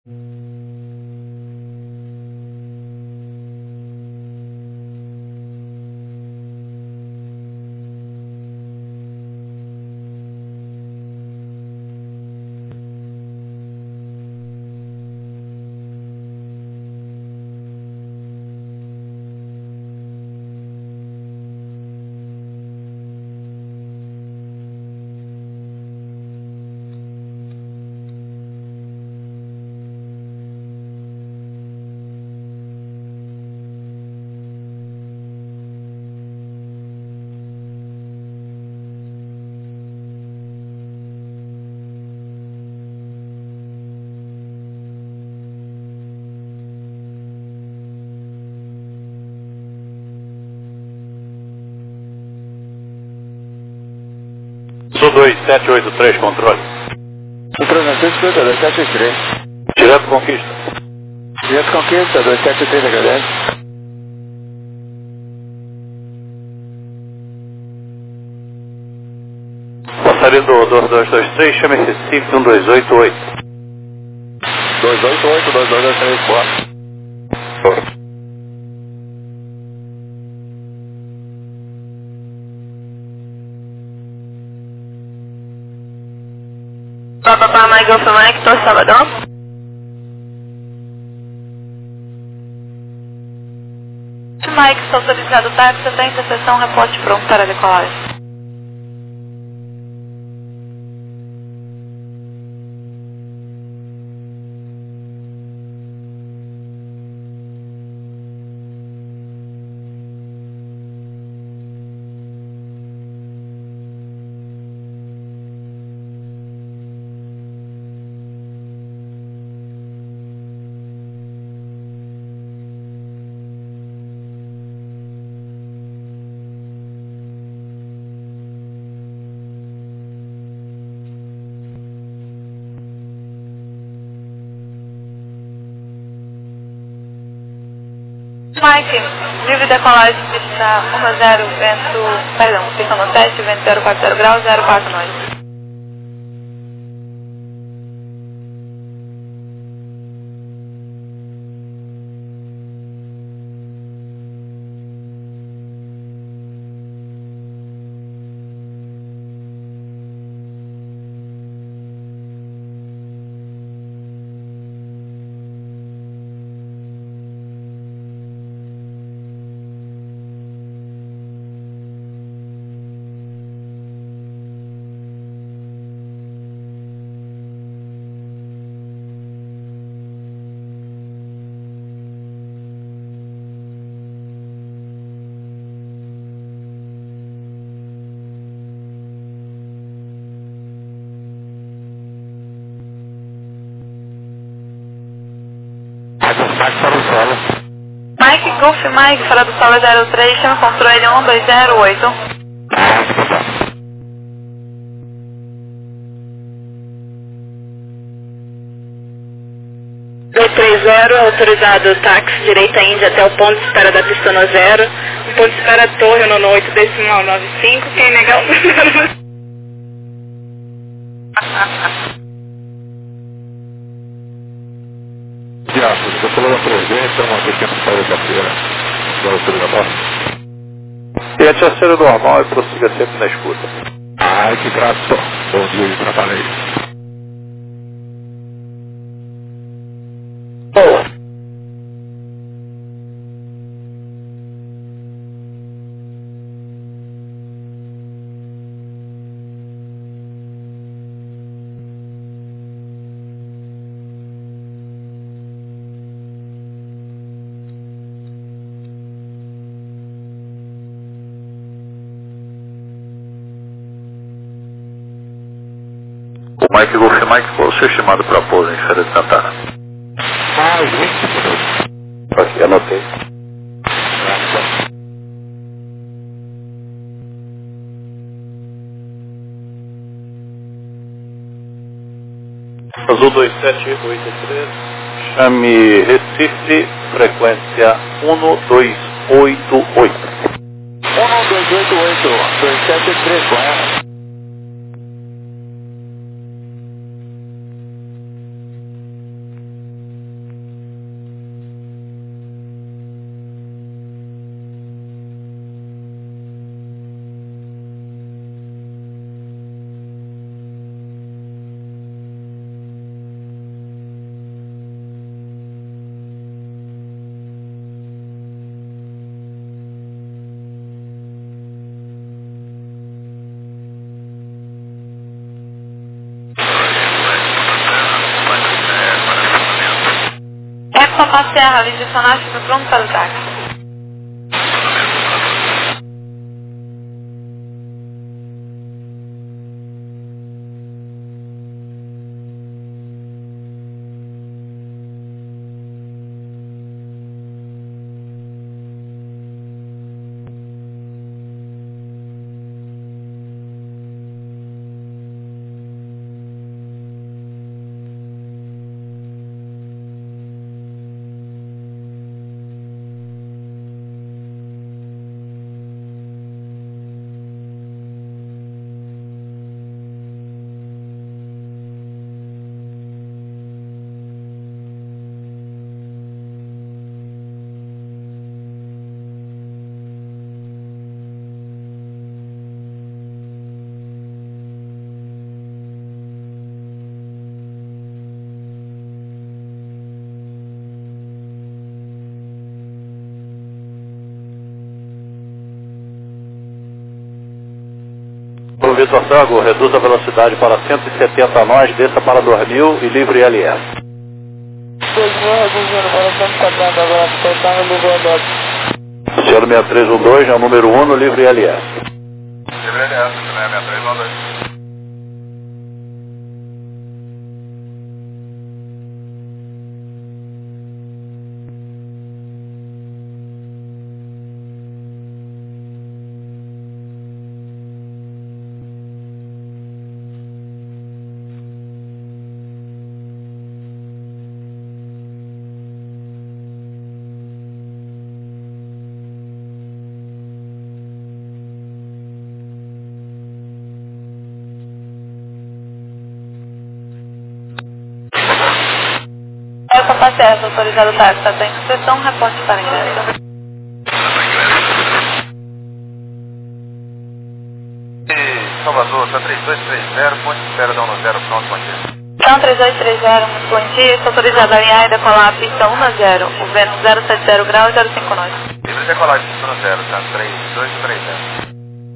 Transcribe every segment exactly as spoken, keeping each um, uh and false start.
Sul dois sete oito três, controle. Controle dois sete oito três. Direto Conquista. Direto Conquista, dois sete oito três, agradece. Passarinho do dois dois dois três, chame Recife um dois oito oito. dois oito oito, dois dois dois três, boa. Boa. Papapá, Mike Golf Mike, Torre Salvador. Mike, está autorizado o táxi até a interseção, reporte pronto para a decolagem. Mike, livre decolagem, pista um zero, vento, perdão, pista no teste, vento zero quatro zero graus, zero quatro nós. Mike Golf Mike, fora do solo zero três, chama o controle um dois zero oito. dois três zero, autorizado táxi direita Índia até o ponto de espera da pista no zero. O ponto de espera Torre no oito decimal nove cinco, quem negar o... Diabo, você falou da presença, uma pequena saída da feira. Agora você liga a moto. E a terceira normal e prossiga sempre na escuta. Ai, que graça. Bom dia de trabalho. Boa. Mike Golf Mike, qual o seu estimado para pouso em Feira de Santana? Ah, vinte minutos. Ok, anotei. Azul dois sete oito três, chame Recife, frequência um dois oito oito. um dois oito oito, dois sete três, correto? Papa Serra, Lídia Sonache, pronto para o táxi. Vitor Sango, reduz a velocidade para cento e setenta nós, desça para dois mil e livre L S. dois mil, reduzindo para cento e setenta, agora soltando livre L S. Cielo seis três um dois, é o número um no livre L S. Livre L S, né? seis três um dois. É o Papa Serra, autorizado o táxi, está em inspeção, reporte para ingresso. Salvador, está três dois três zero, ponte de espera da um zero, pronto, mantido. Então, três dois três zero, muito bom dia, está autorizado a alinhar e decolar a pista um zero, o vento zero sete zero graus e zero cinco nós. Livre decolagem, pista um zero, tá? três dois três zero.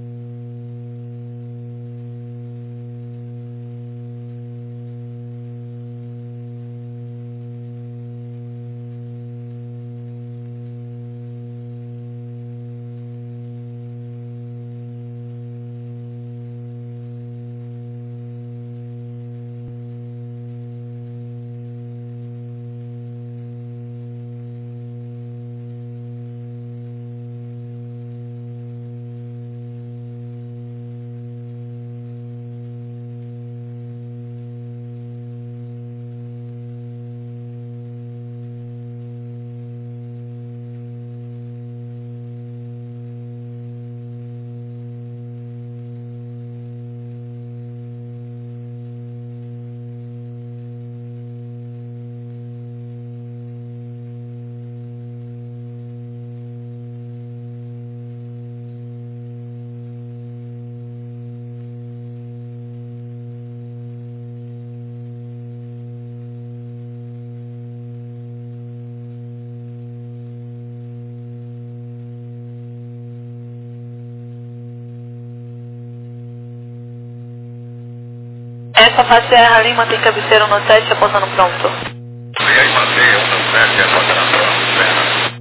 Essa Papa Serra, Lima tem cabeceiro no sete, apontando pronto. E aí, mantenha um no sete, apontando pronto, pena.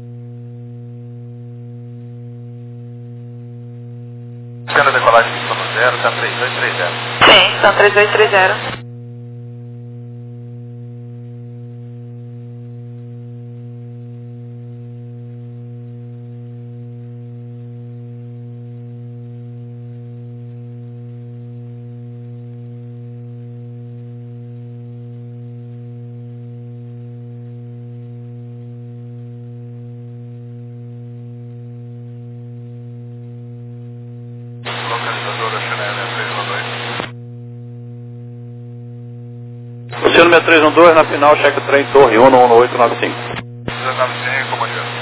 Cena decolagem, pista um zero, tá três dois três zero. Sim, são três dois três zero. Localizador da Chanel três um dois. O Cielo seis três um dois, na final, cheque o trem Torre um no oito nove cinco. dois nove cinco, comandante.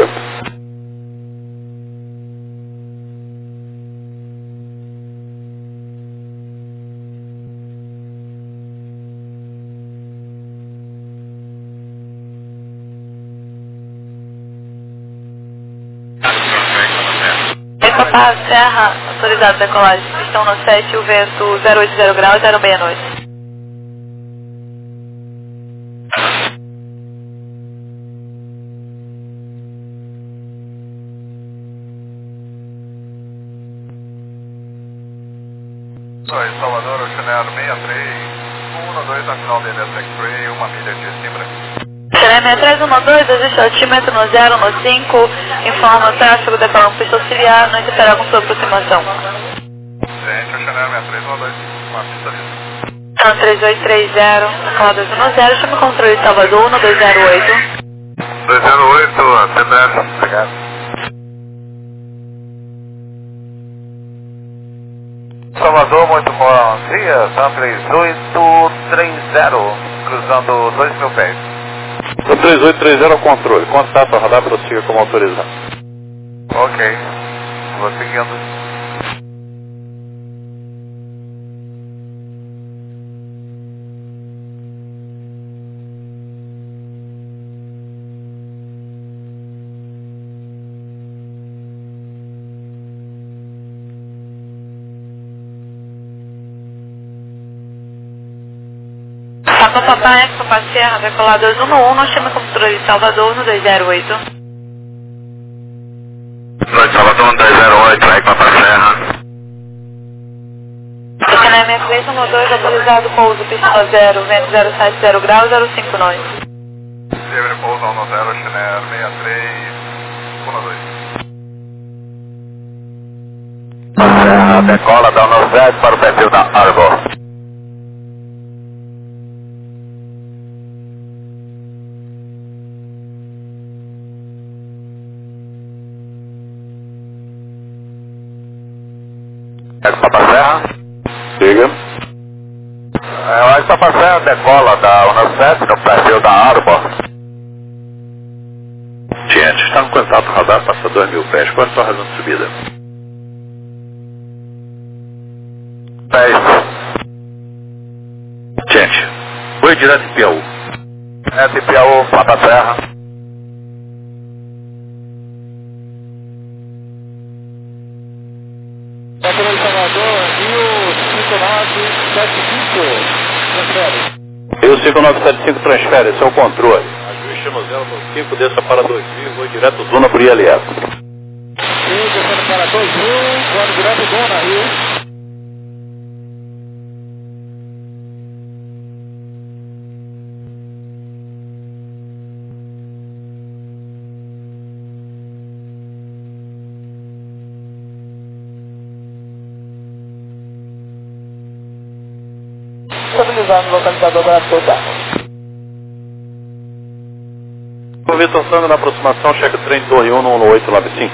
Papa Serra, autorizado a decolagem, estão no sete, o vento zero oito zero graus, zero seis nós. Oi, Salvador, Oceaneiro seis três um dois na final dele, X-Ray, uma milha de Simbra. Oceaneiro três um dois, existe altímetro no zero, no cinco, informa o tráfego, declara um pista auxiliar, não interferirá com sua aproximação. Gente, Oceaneiro seis três um dois, uma pista livre. Então, três oito três zero, declara dois um zero, chama o controle de Salvador, um dois zero oito. dois zero oito, C B S, obrigado. Salvador, muito bom dia, tá três oito três zero, cruzando dois mil pés. O três oito três zero ao controle, contato, a radar prossiga como autorizado. Ok, vou seguindo. Papa Papai, Papa Serra, decolar dois um um, nós chama o controle de Salvador, no dois zero oito. Noite, Salvador, dois zero oito, aí Papa Serra. Oceaneiro três um dois, autorizado pouso, pista zero, vento zero sete zero graus, zero cinco nós. Livre pouso um zero, Oceaneiro seis três um dois. Serra, decola da um sete para o perfil da Arbor. É Papa Serra? Siga. É, o Papa Serra decola da um sete no perfil da Arbor. Gente, está no contato radar, passa dois mil pés. Qual é a sua razão de subida? dez. Gente, foi direto em Piauí. É de Piauí, Papa Serra. Controle de Salvador, Rio cinco nove sete cinco, transfere. Eu cinco nove sete cinco transfere, esse é o controle. Ajuste no zero cinco, desça para dois mil, vou direto Duna por I L S. Rio descendo para dois mil, voando direto Dona, Rio. Estabilizando o localizador da Toda. O Vitor Sandro na aproximação, cheque trem Torre um no oito nove cinco.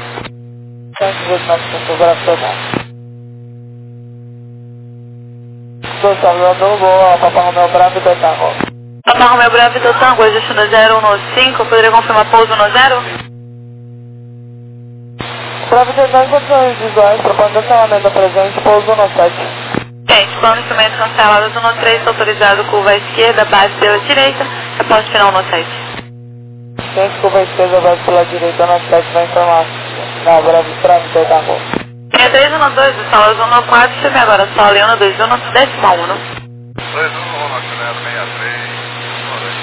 Sou Salvador, boa, Papa Romeo Bravo e Totango. Papa Romeo Bravo e Totango, existe no zero um cinco, poderia confirmar pouso no zero? Bravo e Totango, condições visuais, propaganda cancelamento presente, pouso no sete. Gente, plano de instrumento cancelado do no três, autorizado curva à esquerda, base pela direita, após final no sete. Gente, curva à esquerda, base pela direita, no sete, vai informar. Na Bravo e Totango. seis três um dois, solo um quatro, chame agora, solo um dois um, décima um. dois um um, Oceaneiro seis três um dois.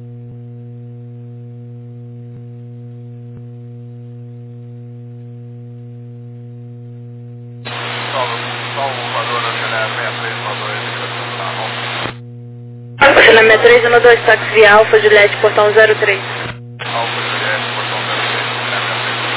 Salvador, Oceaneiro seis três um dois, direção da Roma. Oceaneiro três um dois, táxi via Alfa, Juliette, portão zero três. Alfa Juliette, portão zero três, Oceaneiro seis três.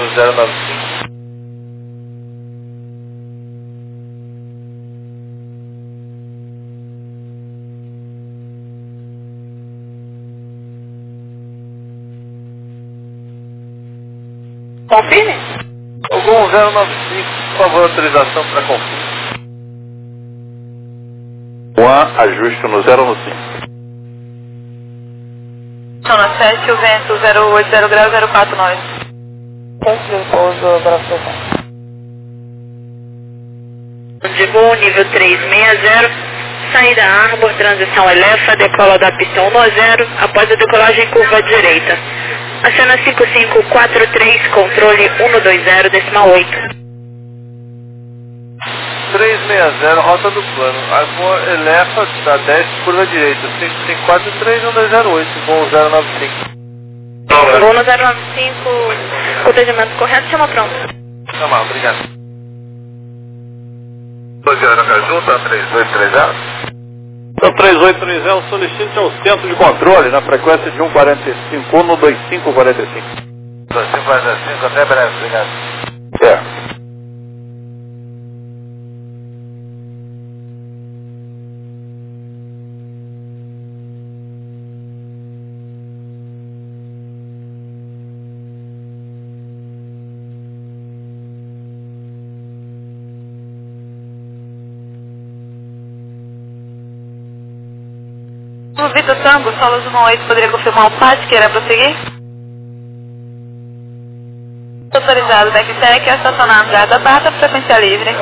zero nove cinco. Confirme? Ogum zero nove cinco, por favor, autorização para confirme. Juan, ajuste no zero nove cinco. Zona sete, o vento zero oito zero grau zero quatro nove. Sete, pouso para Sofá. De voo, nível trezentos e sessenta, saída Arbor, transição Elefa, decola da pista um zero, após a decolagem curva direita. Acena cinco cinco quatro três, controle um dois zero, decimal oito. trezentos e sessenta, rota do plano. Arbor Elefa, da dez, curva direita. cinco cinco quatro três um dois zero oito, voo zero nove cinco. Voo no zero nove cinco, protegimento correto, chama pronto. Tá mal, obrigado. doze horas junto, três oito três zero. Então, três oito três zero, solicite ao centro de controle na frequência de um quarenta e cinco, um dois cinco quarenta e cinco. dois cinco quarenta e cinco, até breve, obrigado. É. O Vitor Tango, Solos um oito, poderia confirmar o P A T, queira prosseguir? Autorizado, backpack, estacionado, guarda bata, frequência livre.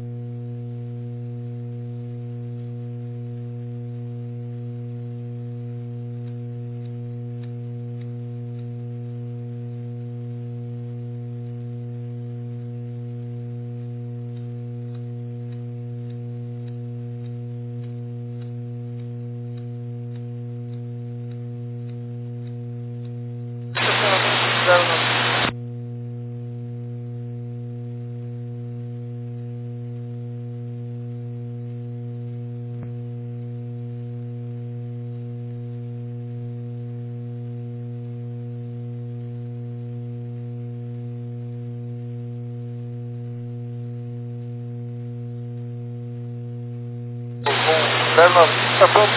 zero nove cinco, tá pronto?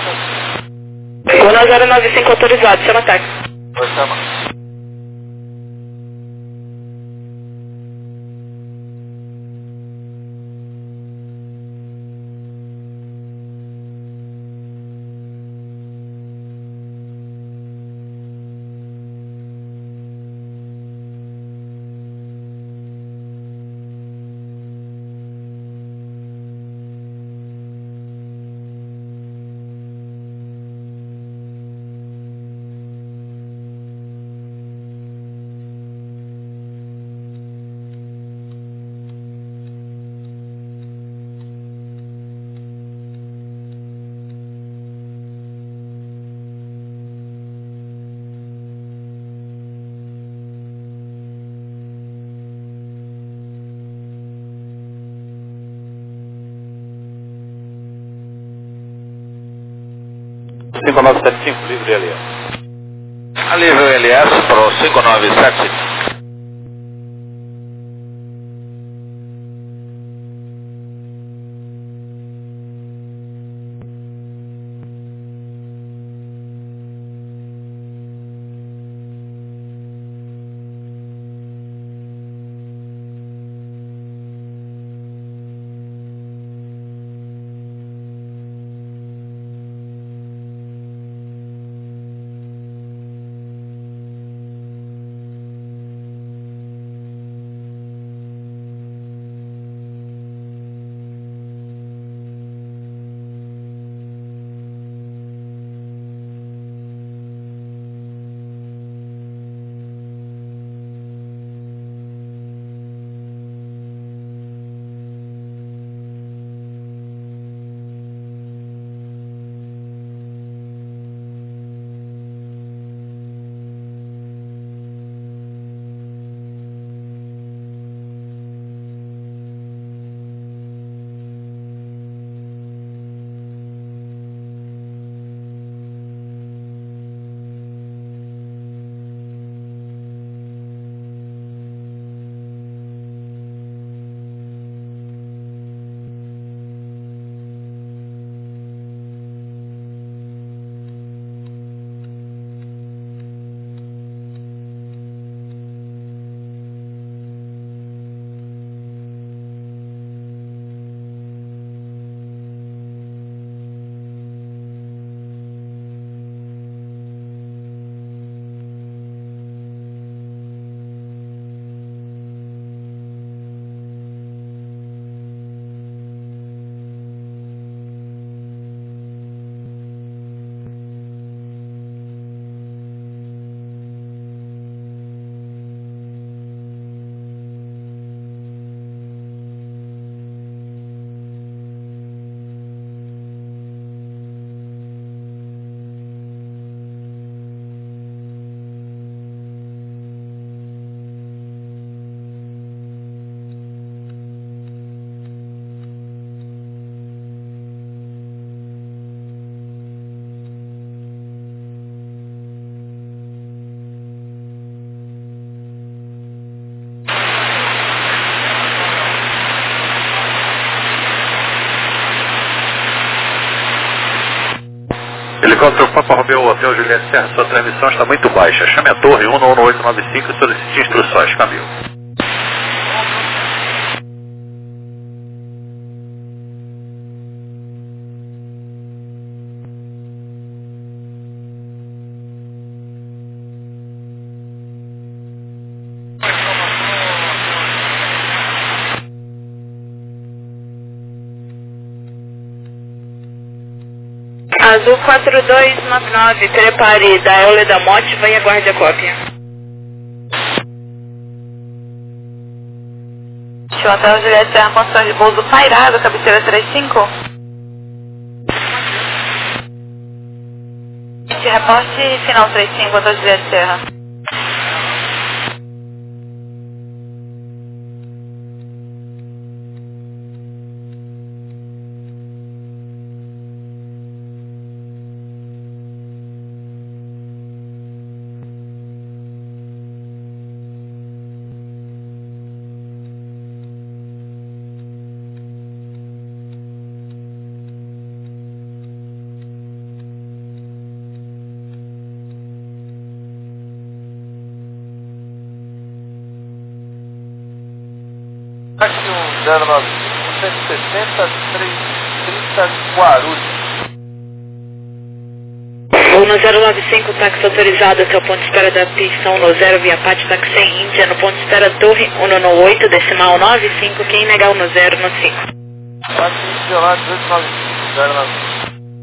Gona zero nove cinco autorizado, chama táxi. Pode chamar. cinco nove sete cinco, livre L S. Alívio L S para o cinco nove sete cinco. Helicóptero Papa Romeo Hotel Juliette Serra, sua transmissão está muito baixa. Chame a torre um um oito nove cinco e solicite instruções. Caminho. Azul quatro dois nove nove, prepare da Eule da Motiva e aguarde a cópia. Hotel Juliette Serra, condição de pouso pairado, cabeceira trinta e cinco. Reporte final trinta e cinco, Hotel Juliette Serra. Táxi um zero nove cinco, cento e sessenta, trezentos e trinta, Guarulhos. Uno zero nove cinco, táxi autorizado até o ponto de espera da pista um zero via Pátio Táxi sem Índia, no ponto de espera Torre um oito, decimal nove cinco, quem negar um zero no cinco. Táxi violado dezoito nove cinco, zero nove cinco.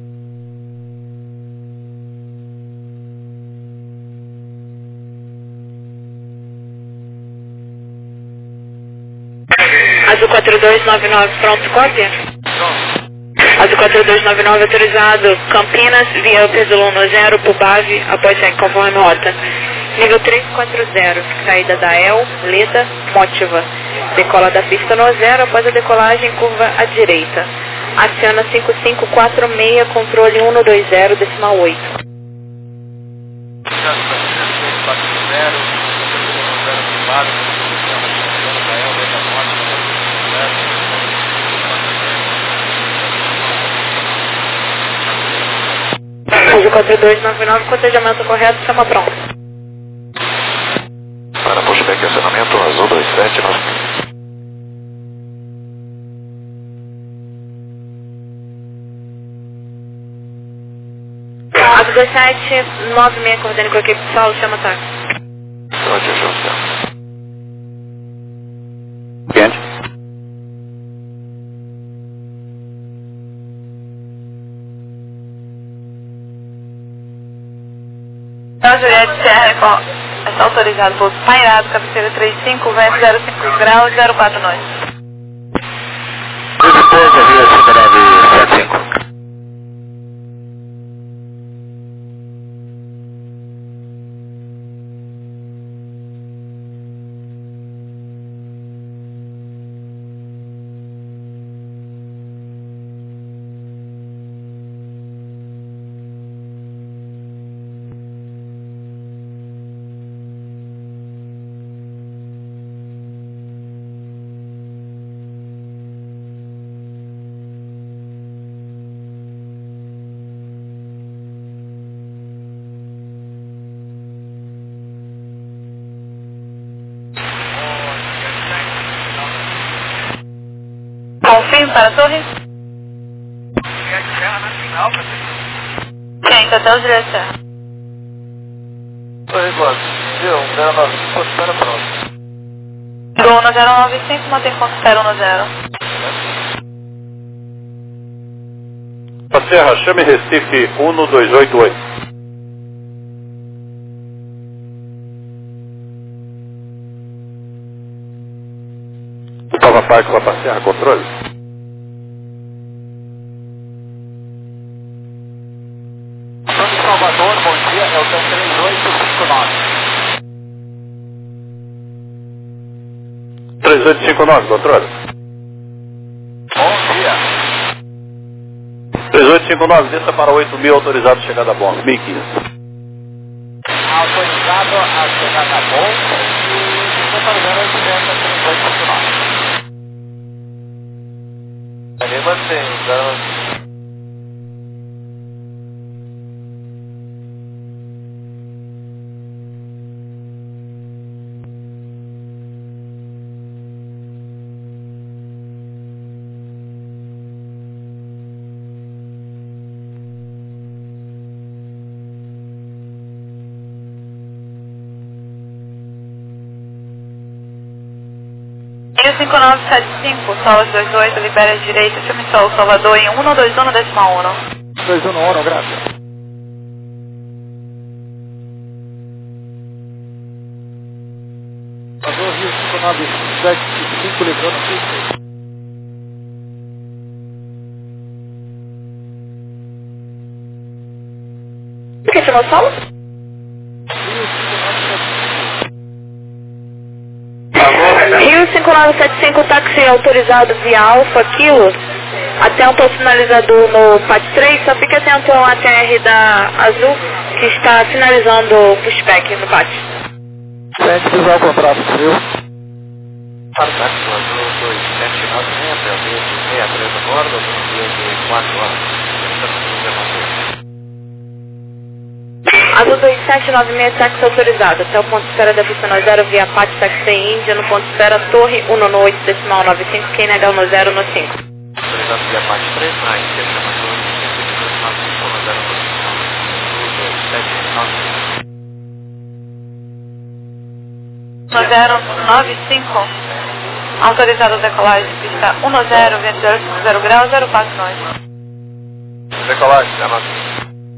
Azul quatro dois nove nove, pronto, cópia? Pronto. Azul quatro dois nove nove, autorizado Campinas, via Peso um zero, Pubave, após segue conforme rota. Nível trezentos e quarenta, saída da El, Leda, Motiva. Decola da pista no zero, após a decolagem, curva à direita. Aciona cinco cinco quatro seis, controle um dois zero, decimal oito. Azul quatro dois nove nove, cotejamento correto, chama pronto. Para pushback acionamento, Azul dois sete nove. Azul dois sete nove seis, coordene com a equipe de solo, chama táxi. Roger, José. Quente. Então, Juliette Serra, está autorizado pouso pairado, cabeceira trinta e cinco, vento zero cinco graus, zero quatro nove. Pouso, via cinco nove sete cinco. Confirme para a torre? Juliette Serra na final, pra você. Quem? Hotel Juliette Serra. Oi, Eduardo. Viu? um zero nove cinco, espera pronto. um zero nove cinco, mantém ponto espera um zero. Serra, chame Recife um dois oito oito. Nova Parque, Papa Serra, controle. São de Salvador, bom dia, é o três oito cinco nove. três oito cinco nove, controle. Bom dia. três oito cinco nove, desça para oito mil, autorizado chegada a bomba, mil e quinze. Autorizado a chegada a bomba e você está ligando a três oito cinco nove. Ali mantém, então... Rio cinco nove sete cinco, Solas dois oito, libera a direita, chame Sol Salvador em um dois um decimal um. dois um um, graças. Salvador, Rio cinco nove sete cinco, livrou no Cristo. O que chamou Sol? Rio cinco nove sete cinco. Rio cinco nove sete cinco, táxi autorizado via Alfa Kilo. Atento ao sinalizador no P A T três, só fique atento ao A T R da Azul, que está finalizando o pushback no P A T. Sente visual contrato, viu? Para o táxi Azul dois sete nove seis, P L D seis três a bordo, autonomia de quatro horas. Azul dois sete nove seis, táxi autorizado. Até o ponto de espera da pista no zero via P A T Taxi Índia, no ponto de espera Torre um no oito decimal nove cinco, quem nega no zero no cinco. Autorizado via P A T três, na Índia, chamador cento e dezoito nove cinco no zero no cinco. Azul dois sete nove no zero nove cinco, autorizado decolagem, pista um no zero, vento zero cinco zero graus, zero quatro nove. Decolagem, zero nove cinco.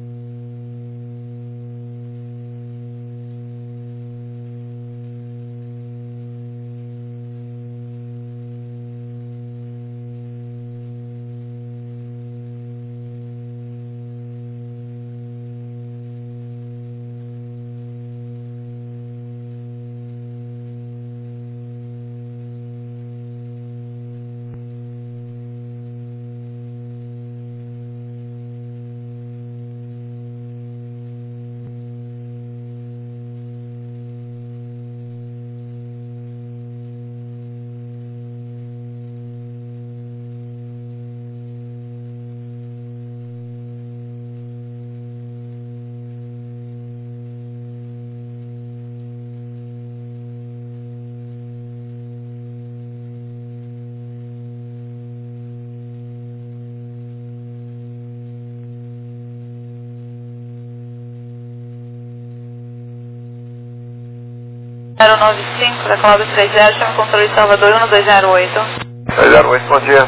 zero nove cinco, da Cláudia três zero, chama o controle de Salvador um dois zero oito. dois zero oito, bom dia.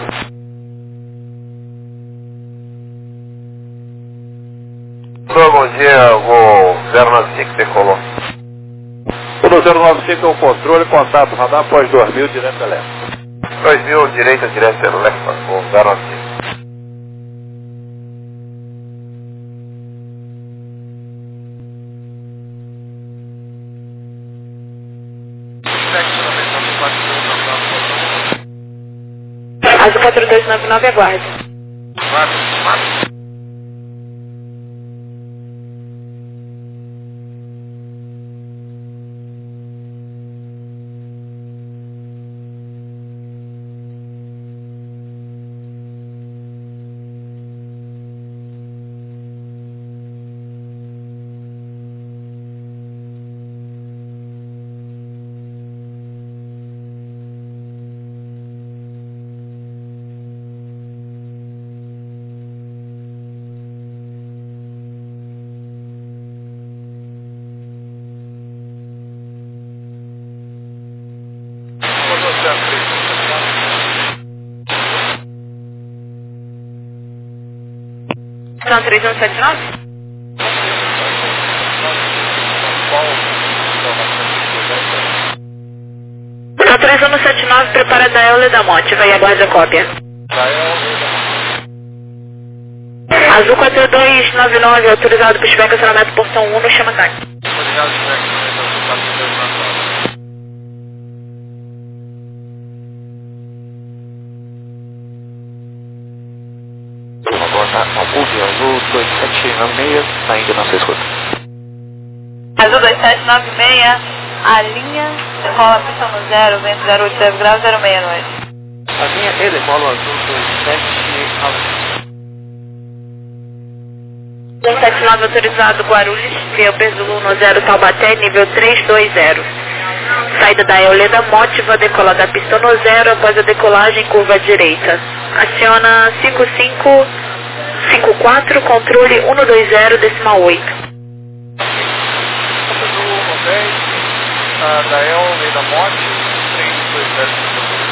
Bom dia, voo zero nove cinco, decolou. O zero nove cinco é o controle, contato, radar após dois mil, direto elétrico. dois mil, direita, direto elétrico, voo zero nove cinco. Azul quatro dois nove nove, aguarde. quatro, quatro. São três um sete nove? São três um sete nove, prepara da Eule da Monte, vai e aguarda a cópia. Azul quatro dois nove nove, autorizado para pushback, acionamento portão um, no chama táxi. Azul dois sete nove seis, na Índia, não se escuta. Azul dois sete nove seis, a linha decola a pista no zero, vento zero oito zero graus, zero seis nove. A linha E decola Azul dois sete nove seis. dois sete nove autorizado Guarulhos, via Perzulu no zero Taubaté, nível três dois zero. Saída da Euleda Mótiva, decola da pista no zero, após a decolagem, curva à direita. Aciona cinco cinco cinco quatro, controle um dois zero decimal oito. Da Euleda Mótiva, três dois zero.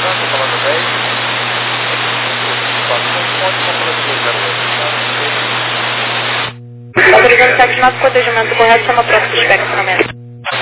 Autorizando sete nove com atendimento correto, chama para o suspeito no momento.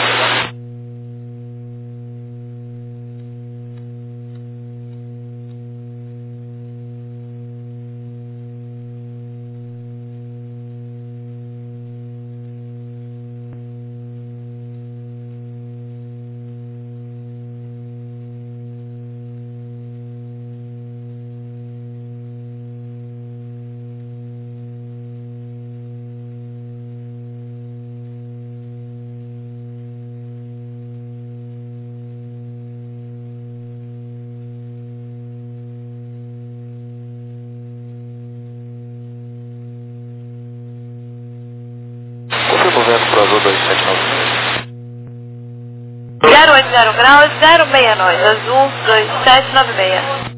zero oito zero graus, zero seis nove, azul dois sete nove seis.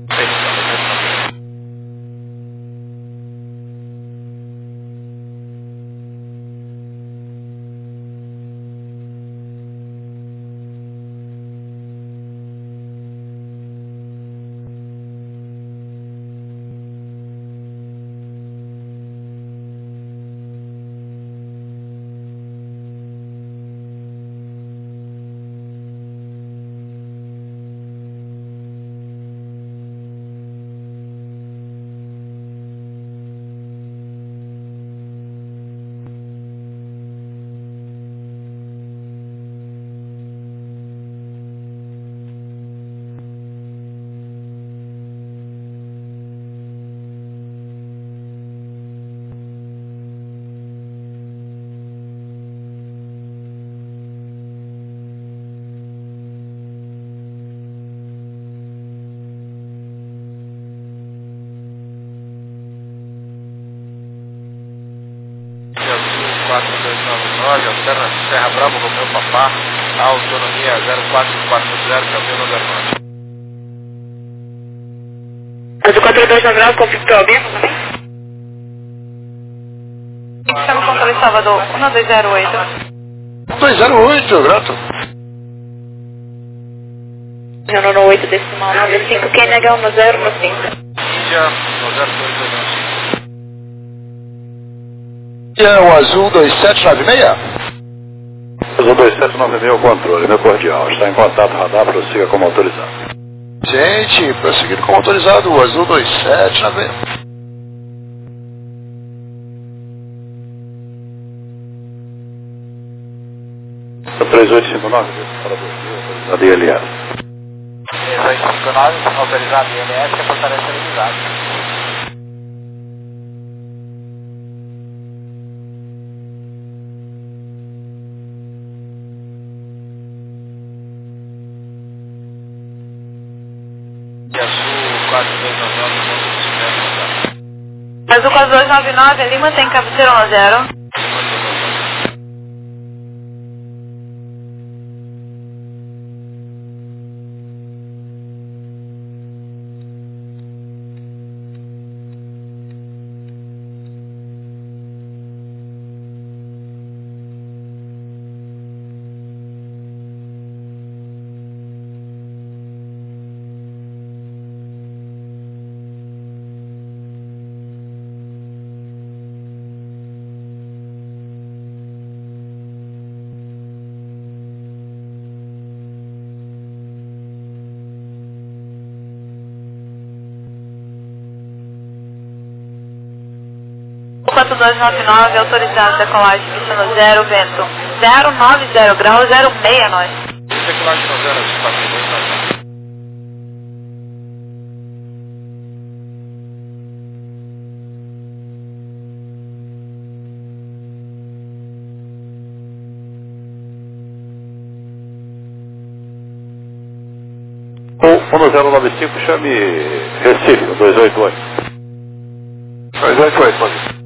quatro dois nove nove, alterna Serra Brava com meu papá, autonomia zero quatro quatro zero, caminho no Norte. Azul quatro dois nove nove, confirma para o Albino também? Estamos no controle Salvador, um dois zero oito. um dois zero oito, grato. Renault oito decimal nove cinco, Q N H um zero no cinco. Índia, zero dois dois nove. E é o azul dois sete nove seis? Azul dois sete nove seis, o controle, meu cordial. Está em contato radar, prossiga como autorizado. Gente, prosseguindo como autorizado, o azul dois sete nove seis. três oito cinco nove, para você, a D L S. três oito cinco nove, autorizado D L S, reportaria televisado. Azul quatro dois nove nove, Lima tem cabeceira um zero. quatro dois nove nove, autorizado decolagem, pistando zero, vento zero nove zero graus, zero seis nove. Decolagem no zero, quatro dois nove nove. O um zero nove cinco, chame Recife, dois oito oito. dois oito oito, pode.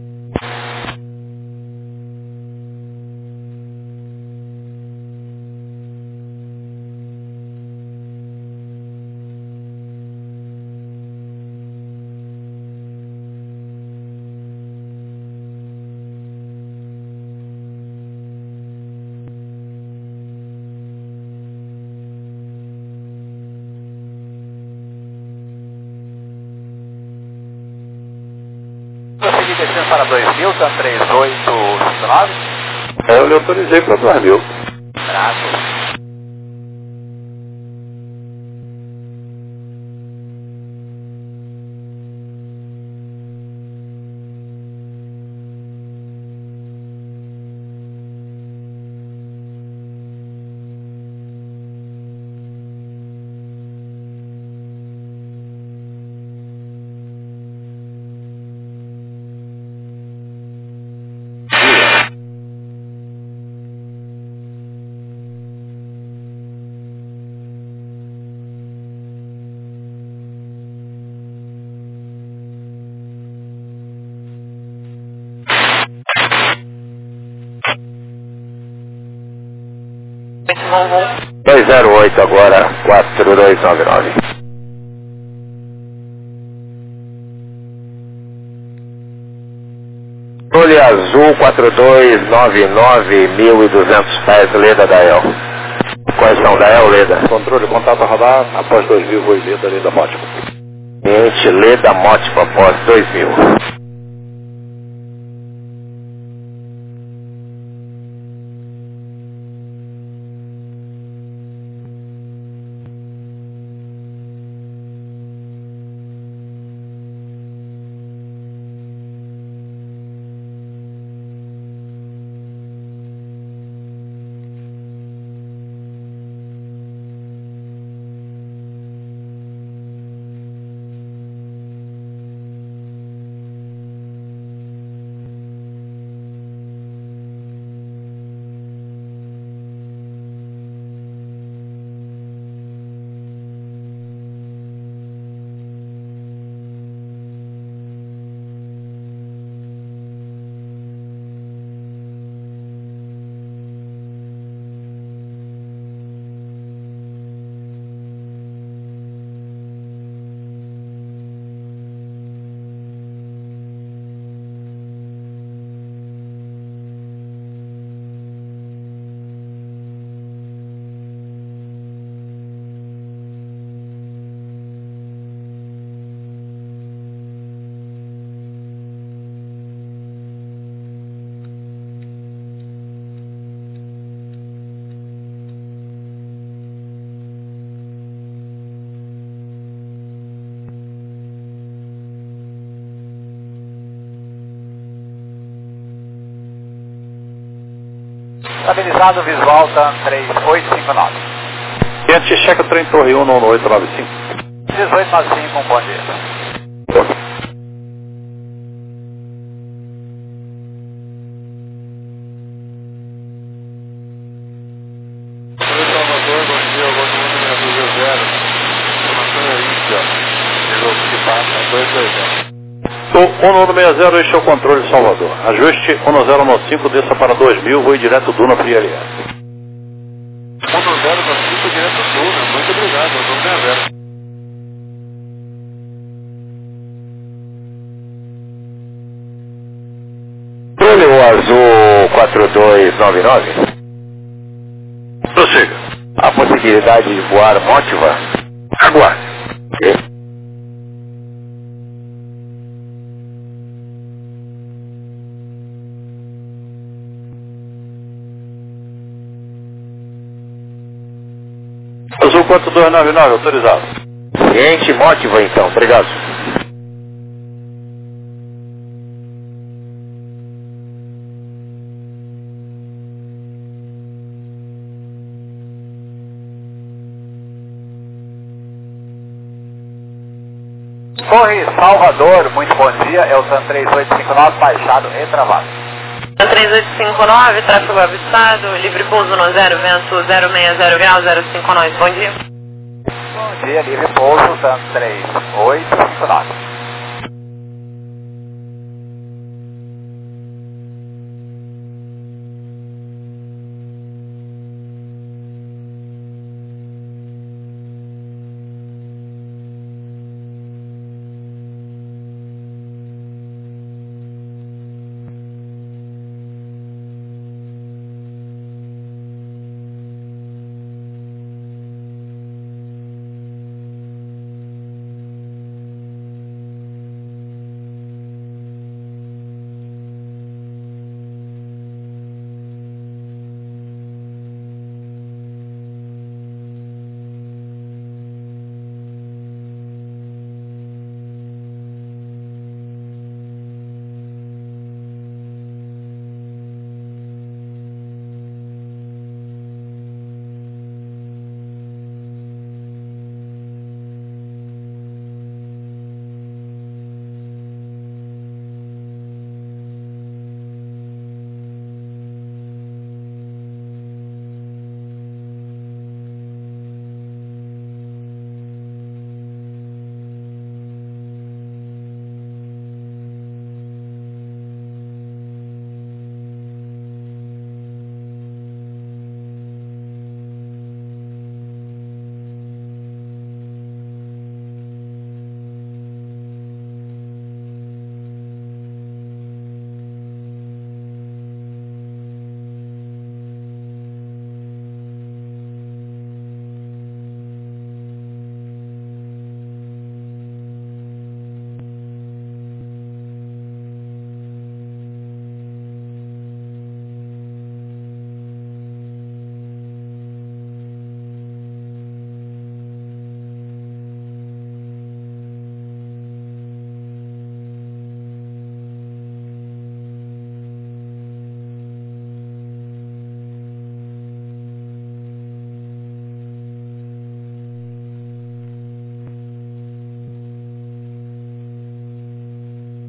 Consegui descer para dois mil, tá três oito noventa e nove? É, eu lhe autorizei para dois mil. Trato. dois zero oito agora, quatro dois nove nove. Olho azul quatro dois nove nove, mil e duzentos pés, Leda da El. Correção da El, Leda. Controle, contato radar, após dois mil, vou Leda, Leda Mótico. Cliente Leda Mótico após dois mil. Estabilizado visual TAM três oito cinco nove. Cliente, checa trem Torre um no oito nove cinco. dezoito nove cinco, um bom dia. Salvador, bom dia, eu vou no número do zero. Informação é isso, ó. Chegou que passa, dois dois zero. um nove seis zero, este é o controle de Salvador. Ajuste um zero nove cinco, desça para dois mil, vou direto Duna P L S. um zero nove cinco direto do Duna, muito obrigado, eu vou ganhar zero. Controle o azul quatro dois nove nove. Prossiga. A possibilidade de voar Mótiva? Aguarde. Ok. Azul quatro dois nove nove, autorizado. Cliente Mótiva então, obrigado. Torre Salvador, muito bom dia, é o TAM três oito cinco nove, baixado e travado. TAM três oito cinco nove, tráfego avistado, livre pouso no zero, vento zero seis zero grau, zero cinco nove, bom dia. Bom dia, livre pouso TAM três oito cinco nove.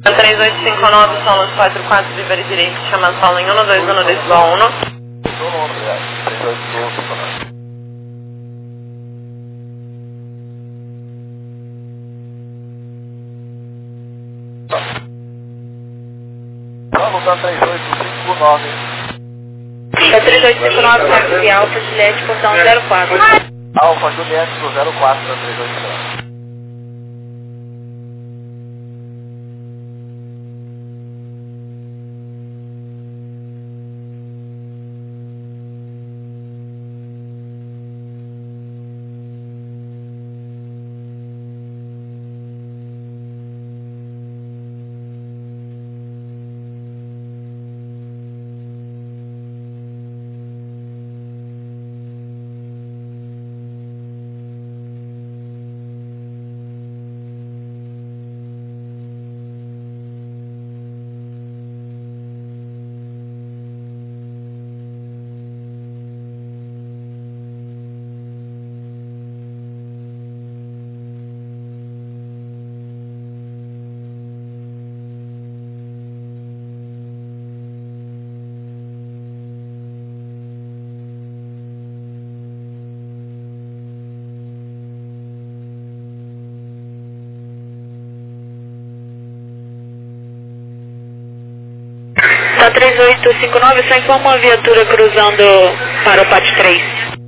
três oito cinco nove, Solos quatro quatro, Viver direito, chamando Paulo em um dois um, decibel um. três oito cinco nove. Vamos a três oito cinco nove. É três oito cinco nove, táxi Alfa, Juliette, portão zero quatro. Alfa Juliette do zero quatro da três oito cinco nove. Tá três oito cinco nove, só informa uma viatura cruzando para o Pátio três.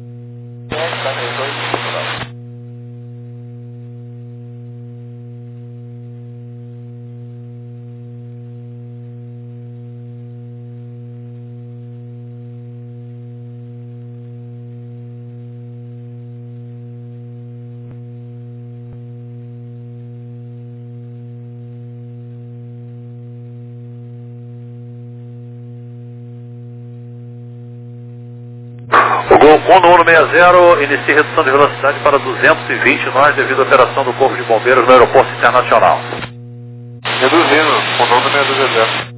O Gol com número sessenta, inicia redução de velocidade para duzentos e vinte nós devido à operação do Corpo de Bombeiros no Aeroporto Internacional. Reduzindo, com número sessenta.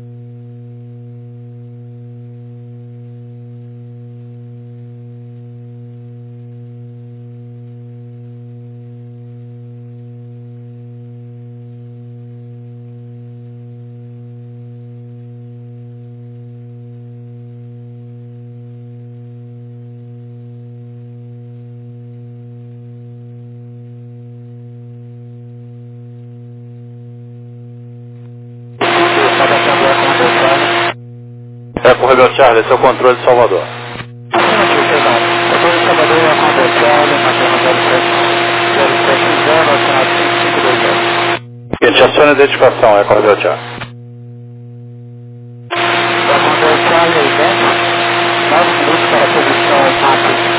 É com o Rebel Charlie, esse é o controle de Salvador. Controle de Salvador, é com o Charlie, Materno zero sete zero, acionado cinco cinco dois zero. Gente, aciona a identificação, é com o Rebel Charlie. É com o Charlie, aí dentro, nove minutos para a posição máxima.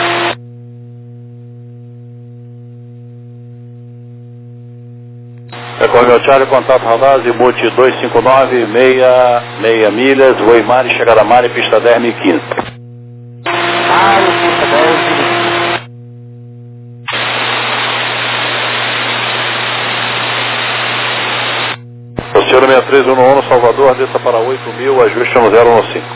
É com o Rebel Charlie, contato radar, Azimuth dois cinco nove, meia, meia milhas, voo Mari, chegada Mari, pista dez mil e quinze. Mari, pista dez mil e quinze. Oceano seis três um um, Salvador, desça para oito mil, ajuste no zero um cinco.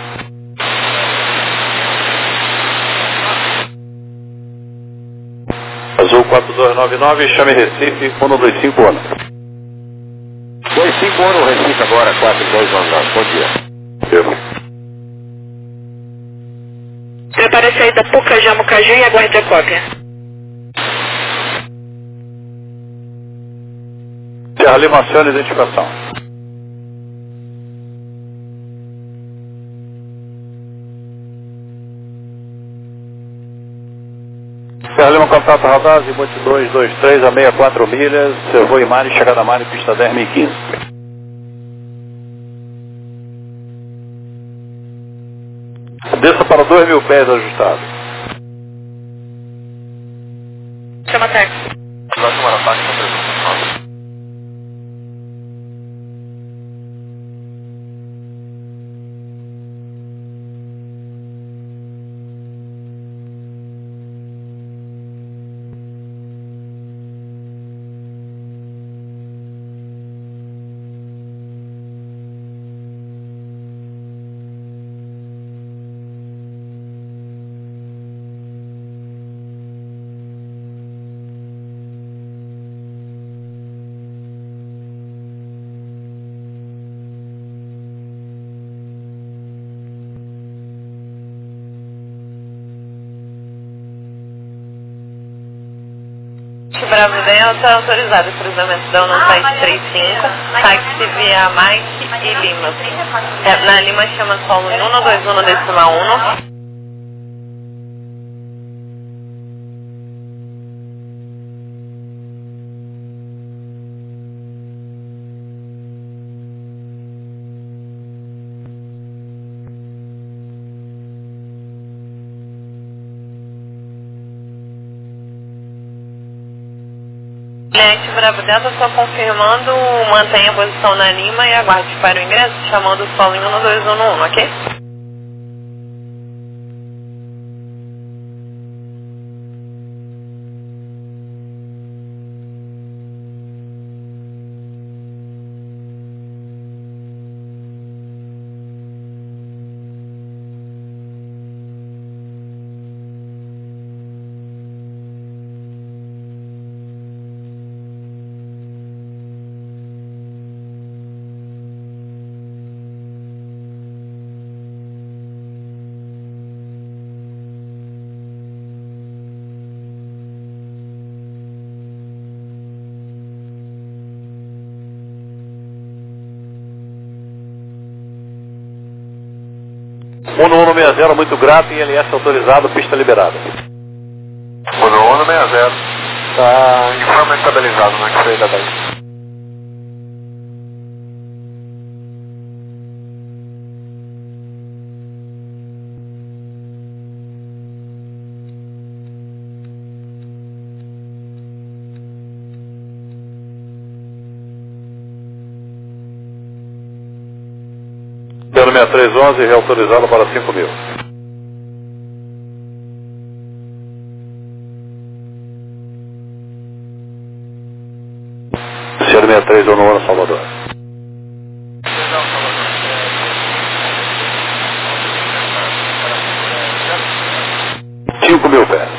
Azul quatro dois nove nove, chame Recife, um dois cinco um. dois cinco um, Recife agora, quatro dois nove nove, bom dia. Eu. Prepare a saída Pucajá, Mucaju e aguarde a cópia. Serra Lima, aciona a identificação. Serra Lima, contato radar, Azimuth dois dois três a sessenta e quatro milhas, seu voo Mari, chegada Mari, pista dez mil e quinze. Desça para dois mil pés ajustado. Chama táxi. Vai tomar ataque com três oito cinco nove. Bravo Delta, autorizado cruzamento da um sete três cinco, táxi via Mike e Lima. É, na Lima chama solo um dois um decimal um. Juliette Bravo Delta, só confirmando, mantenha a posição na Lima e aguarde para o ingresso, chamando o solo em um dois um um, ok? um um um seis zero, muito grato, I L S autorizado, pista liberada. um um um seis zero, está informe estabilizado no X-ray da dez. Zero seis três um um, reautorizado para cinco mil. zero seis três um um, Salvador. cinco mil pés.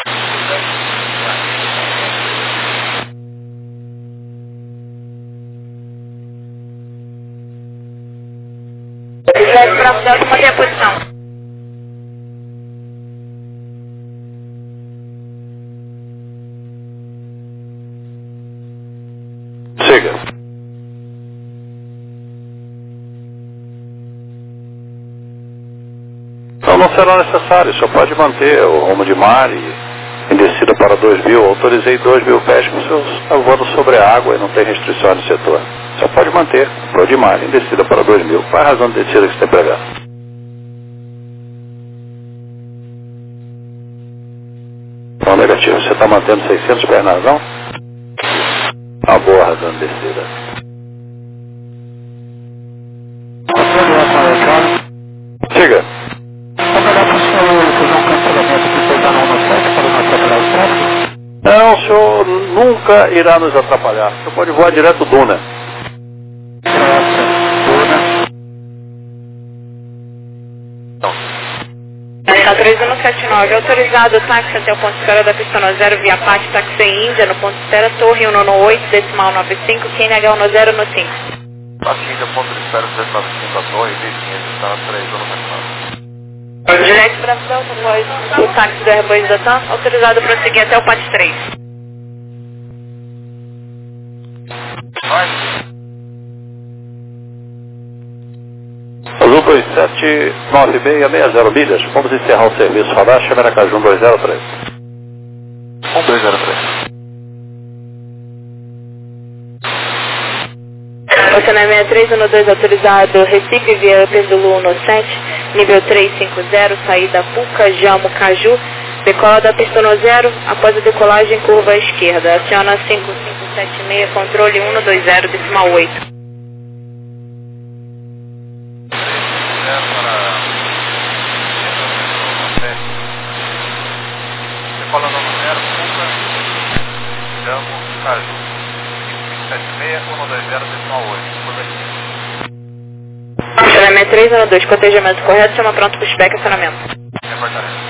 Juliette Bravo Delta, manter a posição. Siga. Não, não será necessário, só pode manter o rumo de mar e em descida para dois mil. Autorizei dois mil pés, porque você está voando sobre a água e não tem restrições no setor. Só pode manter o de mar em descida para dois mil. Qual é a razão de descida que você tem pregado? Não, negativo. Você está mantendo seiscentos pés na razão? Uma boa razão de descida. Siga. Não, o senhor nunca irá nos atrapalhar. O senhor pode voar direto Duna. três um sete nove, autorizado táxi até o ponto de espera da pista um zero via Pati, táxi Índia, no ponto de espera, torre um um oito, decimal nove cinco, Q N H um zero no cinco. Pati Índia, ponto de espera, três nove cinco, a torre, D quinhentos, está três um sete nove. Juliette Bravo Delta, após o táxi do Airbus da TAM, autorizado para seguir até o Pati três. Azul dois sete nove seis seis zero milhas, vamos encerrar o serviço. Radar, chama Aracaju um dois zero três. um dois zero três. Oceana sessenta e três um dois, autorizado Recife via Pêndulo um sete, nível trezentos e cinquenta, saída Puca, Jamo, Caju, decola da pista um zero, após a decolagem curva à esquerda, aciona cinco cinco sete seis, controle um dois zero, decimal oito. Decola no zero, Puca, Jamo, Caju. sete seis, um dois zero, decimal oito. Oceana sessenta e três um dois, cotejamento correto, chama pronto para o spec, acionamento. Reportarei.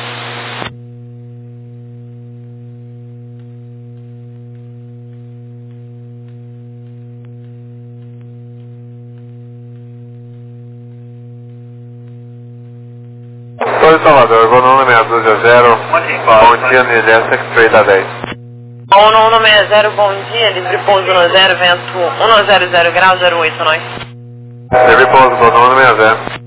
Oi, Salvador, vou no seis dois zero, Montino I L S, X-ray da dez. um um seis zero, bom dia, livre pouso no zero, vento um zero zero grau, zero oito, nós. Livre pouso, pouso um seis zero.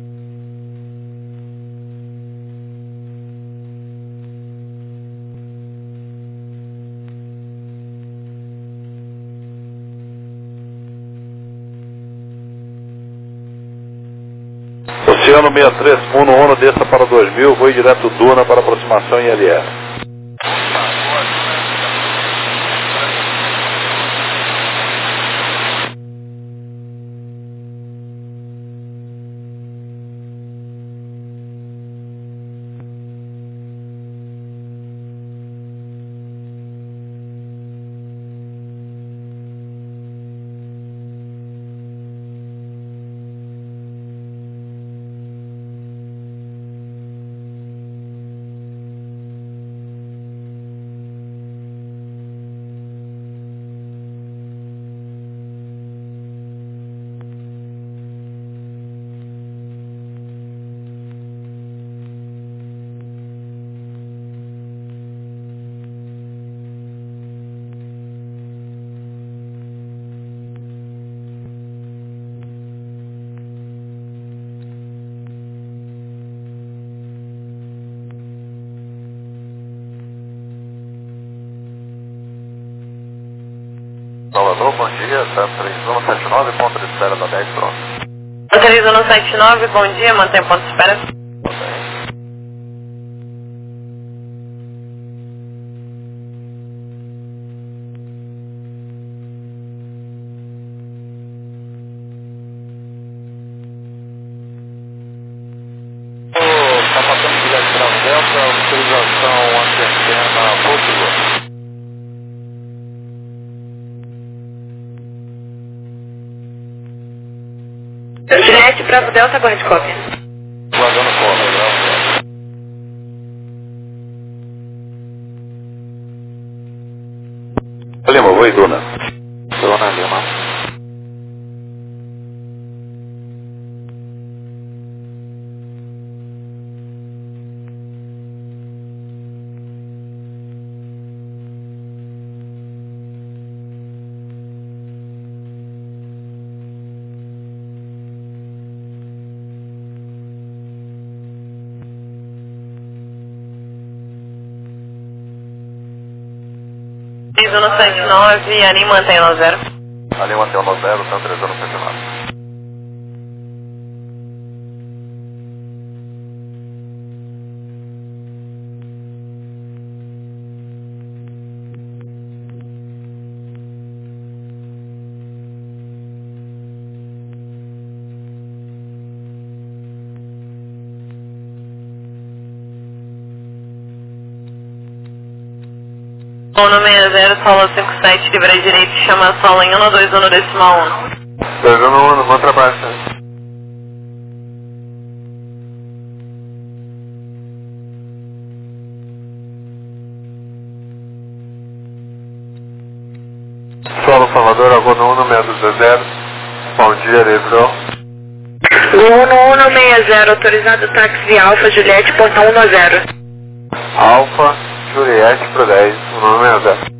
Oceano sessenta e três, Uno Uno, desça para dois mil, voe direto Duna para aproximação em L R. Salvador, bom dia, tá três um sete nove, ponto de espera da dez, pronto. três um sete nove, bom dia, mantém ponto de espera. Está passando o bilhete para o Delta, autorização antena Portugal. Juliette, Bravo Delta, aguarde cópia. Guardando cópia, Lima. Lima, voe Duna. Duna, Lima. três um sete nove, ali mantém no zero. Ali mantém no zero, tá três um sete nove. um seis zero, solo cinco sete, livre à direita, chama solo em um dois um decimal um. dois um um, bom trabalho, senhor. Solo Salvador, Agono um seis zero, bom dia, livrou. Uno um seis zero, autorizado táxi Alfa, Juliette, portão um zero. Alfa, Juliette pro dez, um seis zero.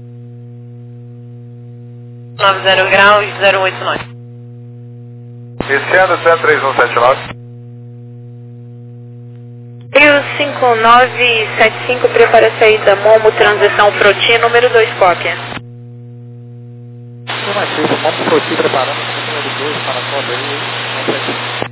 noventa graus, zero oito nove. Iniciando até três um sete nove. Rio cinco nove sete cinco, prepara a saída Momo, transição Proti, número dois, cópia. Informativo, Momo Proti preparando o número dois para a cópia aí.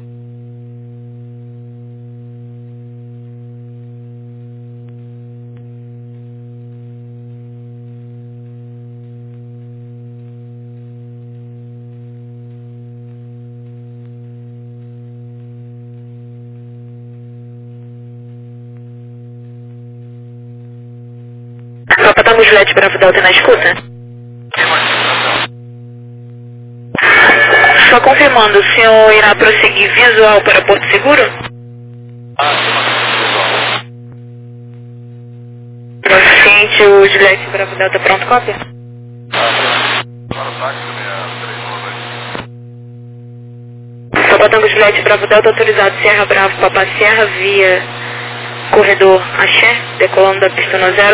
Capitão Juliette, Bravo Delta na escuta. Só confirmando, o senhor irá prosseguir visual para Porto Seguro? Paciente, o Juliette, Bravo Delta, pronto, cópia? Capitão Juliette, Bravo Delta, autorizado, Serra Bravo, Papá Serra, via corredor Axé, decolando da pista no zero.